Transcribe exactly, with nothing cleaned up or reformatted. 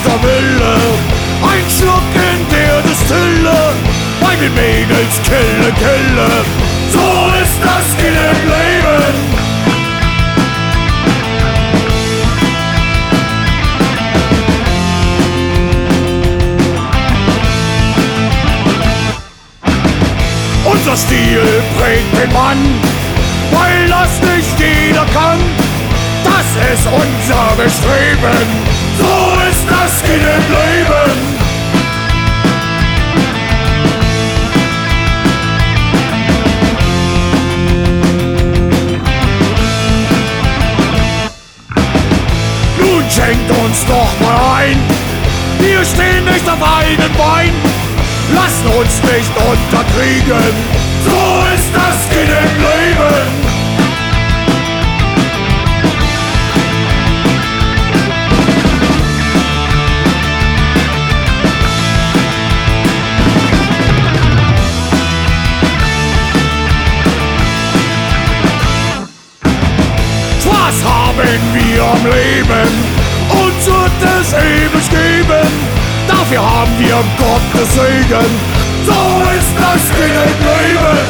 der Wille, ein Schluck in der Distille, bei den Mädels Kille, Kille. So ist das in dem Leben. Unser Stil prägt den Mann, weil das nicht jeder kann. Das ist unser Bestreben, so ist das in dem Leben. Nun schenkt uns doch mal ein, wir stehen nicht auf einem Bein. Lasst uns nicht unterkriegen, so ist das in dem Leben. Spaß haben wir am Leben, uns wird es ewig geben. Dafür haben wir Gottes Segen, so ist das in dem Leben.